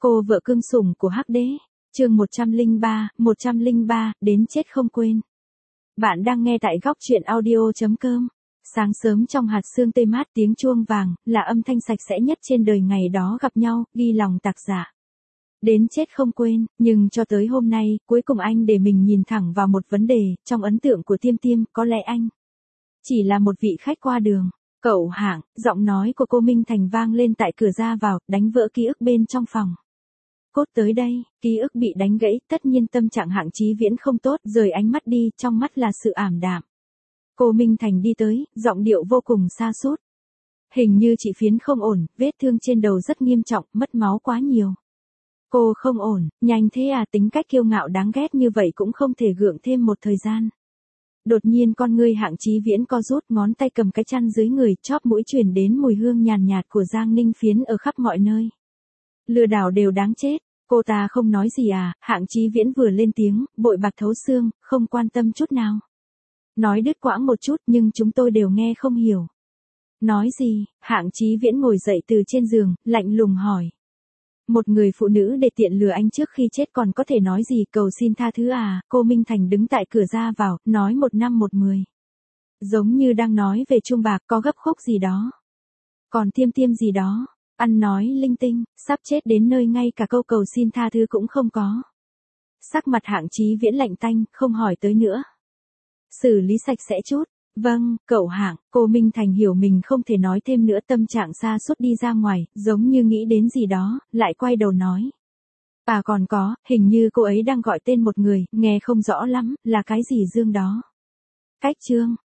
Cô vợ cưng sủng của Hắc Đế, chương 103, đến chết không quên. Bạn đang nghe tại góc truyện audio.com. Sáng sớm trong hạt sương tê mát tiếng chuông vàng, là âm thanh sạch sẽ nhất trên đời ngày đó gặp nhau, ghi lòng tác giả. Đến chết không quên, nhưng cho tới hôm nay, cuối cùng anh để mình nhìn thẳng vào một vấn đề, trong ấn tượng của Tiêm Tiêm, có lẽ anh chỉ là một vị khách qua đường. Cậu Hạng, giọng nói của cô Minh Thành vang lên tại cửa ra vào, đánh vỡ ký ức bên trong phòng. Cốt tới đây, ký ức bị đánh gãy, tất nhiên tâm trạng Hạng Chí Viễn không tốt, rời ánh mắt đi, trong mắt là sự ảm đạm. Cô Minh Thành đi tới, giọng điệu vô cùng sa sút. Hình như chị Phiến không ổn, vết thương trên đầu rất nghiêm trọng, mất máu quá nhiều. Cô không ổn, nhanh thế à, tính cách kiêu ngạo đáng ghét như vậy cũng không thể gượng thêm một thời gian. Đột nhiên con ngươi Hạng Chí Viễn co rút, ngón tay cầm cái chăn dưới người, chóp mũi truyền đến mùi hương nhàn nhạt của Giang Ninh Phiến ở khắp mọi nơi. Lừa đảo đều đáng chết, cô ta không nói gì à? Hạng Chí Viễn vừa lên tiếng, bội bạc thấu xương, không quan tâm chút nào. Nói đứt quãng một chút nhưng chúng tôi đều nghe không hiểu. Nói gì? Hạng Chí Viễn ngồi dậy từ trên giường, lạnh lùng hỏi. Một người phụ nữ để tiện lừa anh trước khi chết còn có thể nói gì, cầu xin tha thứ à? Cô Minh Thành đứng tại cửa ra vào, nói 1 năm 1 10. Giống như đang nói về chuông bạc, có gấp khúc gì đó. Còn Tiêm Tiêm gì đó, ăn nói linh tinh, sắp chết đến nơi ngay cả câu cầu xin tha thứ cũng không có. Sắc mặt Hạng Chí Viễn lạnh tanh, không hỏi tới nữa. Xử lý sạch sẽ chút. Vâng, cậu Hạng. Cô Minh Thành hiểu mình không thể nói thêm nữa, tâm trạng sa sút đi ra ngoài, giống như nghĩ đến gì đó, lại quay đầu nói. À còn có, hình như cô ấy đang gọi tên một người, nghe không rõ lắm, là cái gì Dương đó. Cách Trương,